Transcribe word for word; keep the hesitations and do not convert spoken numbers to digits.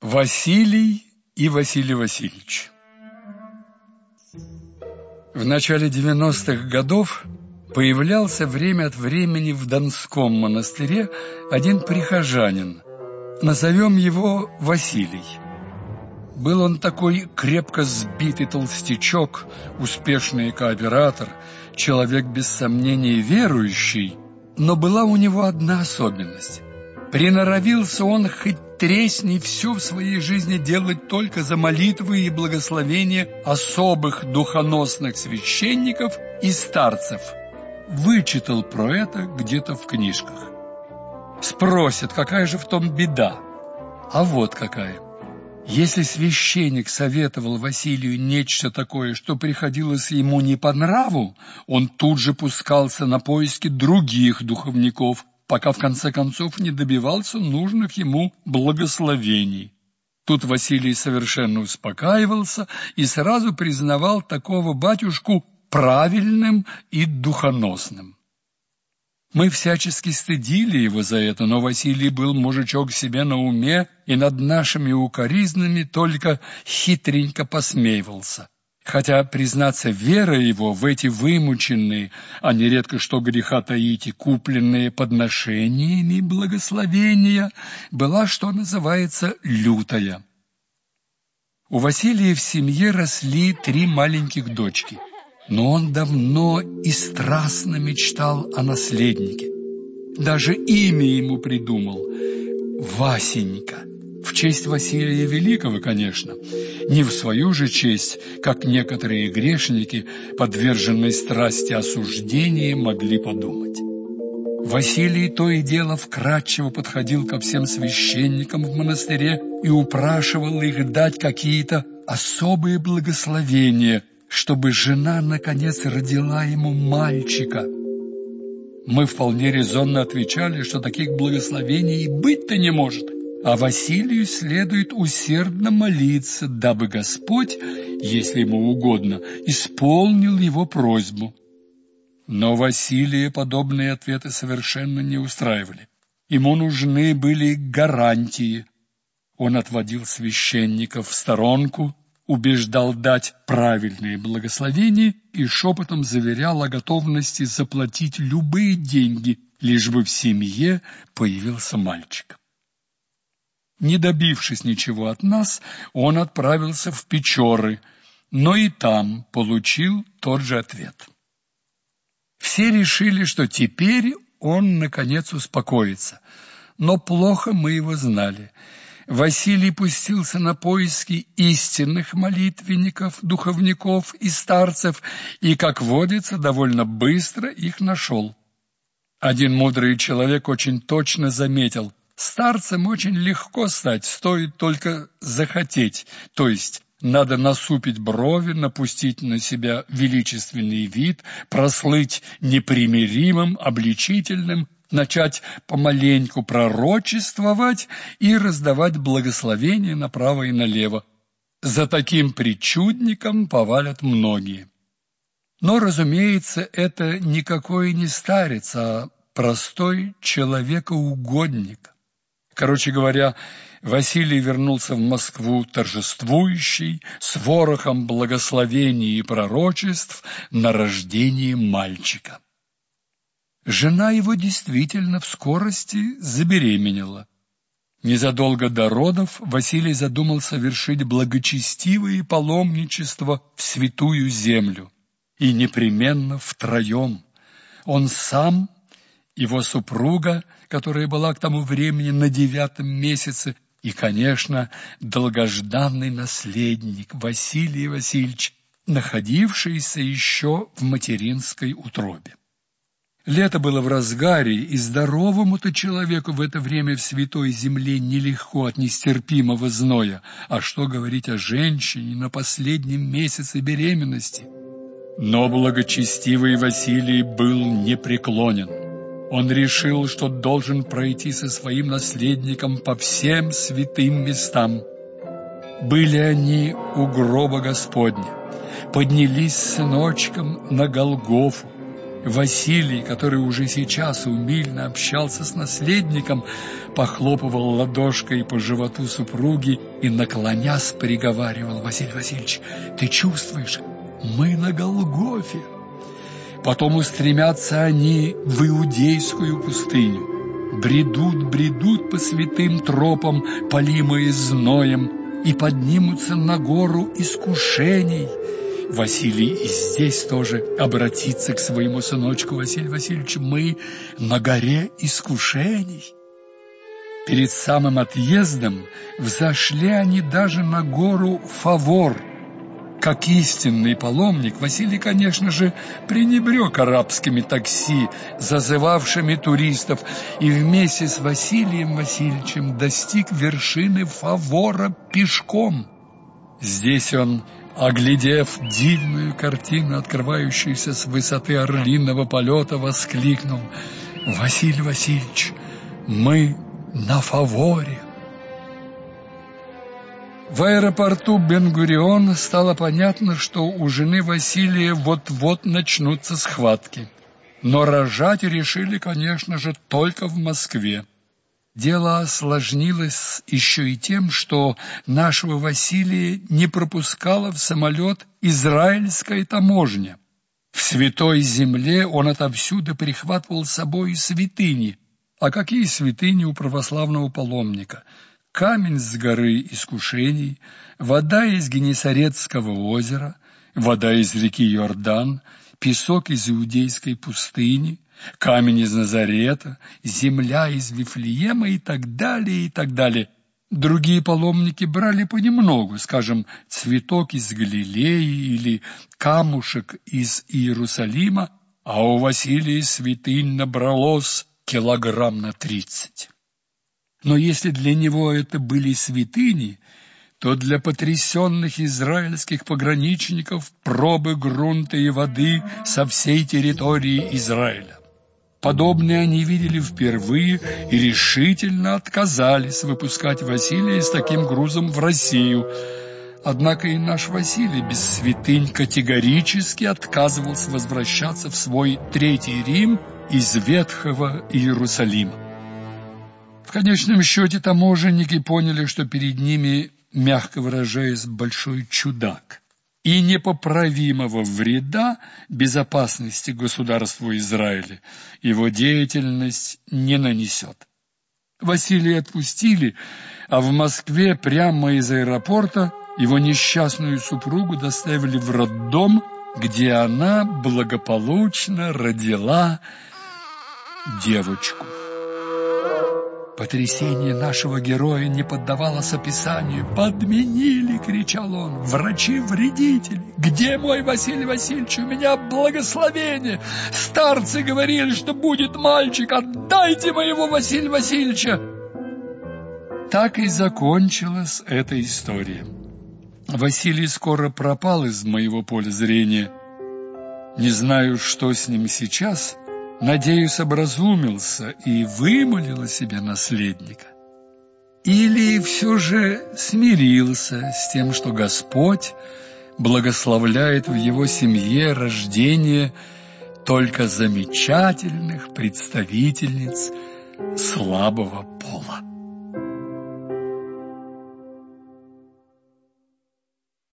Василий и Василий Васильевич. В начале девяностых годов появлялся время от времени в Донском монастыре один прихожанин. Назовем его Василий. Был он такой крепко сбитый толстячок, успешный кооператор, человек без сомнений верующий, но была у него одна особенность. Приноровился он хоть тресни все в своей жизни делать только за молитвы и благословения особых духоносных священников и старцев. Вычитал про это где-то в книжках. Спросят, какая же в том беда? А вот какая. Если священник советовал Василию нечто такое, что приходилось ему не по нраву, он тут же пускался на поиски других духовников, пока в конце концов не добивался нужных ему благословений. Тут Василий совершенно успокаивался и сразу признавал такого батюшку правильным и духоносным. Мы всячески стыдили его за это, но Василий был мужичок себе на уме и над нашими укоризнами только хитренько посмеивался. Хотя, признаться, вера его в эти вымученные, а нередко, что греха таить, и купленные подношениями благословения, была, что называется, лютая. У Василия в семье росли три маленьких дочки, но он давно и страстно мечтал о наследнике. Даже имя ему придумал – Васенька. В честь Василия Великого, конечно, не в свою же честь, как некоторые грешники, подверженные страсти осуждения, могли подумать. Василий то и дело вкратчиво подходил ко всем священникам в монастыре и упрашивал их дать какие-то особые благословения, чтобы жена, наконец, родила ему мальчика. Мы вполне резонно отвечали, что таких благословений и быть-то не может, а Василию следует усердно молиться, дабы Господь, если ему угодно, исполнил его просьбу. Но Василия подобные ответы совершенно не устраивали. Ему нужны были гарантии. Он отводил священников в сторонку, убеждал дать правильные благословения и шепотом заверял о готовности заплатить любые деньги, лишь бы в семье появился мальчик. Не добившись ничего от нас, он отправился в Печоры, но и там получил тот же ответ. Все решили, что теперь он, наконец, успокоится, но плохо мы его знали. Василий пустился на поиски истинных молитвенников, духовников и старцев, и, как водится, довольно быстро их нашел. Один мудрый человек очень точно заметил: старцем очень легко стать, стоит только захотеть, то есть надо насупить брови, напустить на себя величественный вид, прослыть непримиримым, обличительным, начать помаленьку пророчествовать и раздавать благословения направо и налево. За таким причудником повалят многие. Но, разумеется, это никакой не старец, а простой человекоугодник. Короче говоря, Василий вернулся в Москву торжествующий, с ворохом благословений и пророчеств на рождение мальчика. Жена его действительно в скорости забеременела. Незадолго до родов Василий задумал совершить благочестивое паломничество в Святую Землю. И непременно втроем. Он сам, его супруга, которая была к тому времени на девятом месяце, и, конечно, долгожданный наследник Василий Васильевич, находившийся еще в материнской утробе. Лето было в разгаре, и здоровому-то человеку в это время в Святой Земле нелегко от нестерпимого зноя, а что говорить о женщине на последнем месяце беременности. Но благочестивый Василий был непреклонен. Он решил, что должен пройти со своим наследником по всем святым местам. Были они у гроба Господня, поднялись с сыночком на Голгофу, Василий, который уже сейчас умильно общался с наследником, похлопывал ладошкой по животу супруги и, наклонясь, приговаривал: «Василий Васильевич, ты чувствуешь? Мы на Голгофе». Потом устремятся они в Иудейскую пустыню. Бредут, бредут по святым тропам, полимые зноем, и поднимутся на гору искушений. Василий и здесь тоже обратится к своему сыночку: «Василий Васильевич, мы на горе искушений». Перед самым отъездом взошли они даже на гору Фавор. Как истинный паломник, Василий, конечно же, пренебрег арабскими такси, зазывавшими туристов, и вместе с Василием Васильевичем достиг вершины Фавора пешком. Здесь он, оглядев дивную картину, открывающуюся с высоты орлиного полета, воскликнул: «Василий Васильевич, мы на Фаворе». В аэропорту Бен-Гурион стало понятно, что у жены Василия вот-вот начнутся схватки. Но рожать решили, конечно же, только в Москве. Дело осложнилось еще и тем, что нашего Василия не пропускала в самолет израильская таможня. В Святой Земле он отовсюду прихватывал с собой святыни. А какие святыни у православного паломника? Камень с горы искушений, вода из Генесарецкого озера, вода из реки Иордан, песок из Иудейской пустыни, камень из Назарета, земля из Вифлеема и так далее, и так далее. Другие паломники брали понемногу, скажем, цветок из Галилеи или камушек из Иерусалима, а у Василия святынь набралось килограмм на тридцать. Но если для него это были святыни, то для потрясенных израильских пограничников пробы грунта и воды со всей территории Израиля. Подобные они видели впервые и решительно отказались выпускать Василия с таким грузом в Россию. Однако и наш Василий без святынь категорически отказывался возвращаться в свой Третий Рим из Ветхого Иерусалима. В конечном счете таможенники поняли, что перед ними, мягко выражаясь, большой чудак, и непоправимого вреда безопасности государству Израиля его деятельность не нанесет. Василия отпустили, а в Москве прямо из аэропорта его несчастную супругу доставили в роддом, где она благополучно родила девочку. Потрясение нашего героя не поддавалось описанию. «Подменили!» — кричал он. «Врачи-вредители! Где мой Василий Васильевич? У меня благословение! Старцы говорили, что будет мальчик! Отдайте моего Василия Васильевича!» Так и закончилась эта история. Василий скоро пропал из моего поля зрения. Не знаю, что с ним сейчас. Надеюсь, образумился и вымолил себе наследника. Или все же смирился с тем, что Господь благословляет в его семье рождение только замечательных представительниц слабого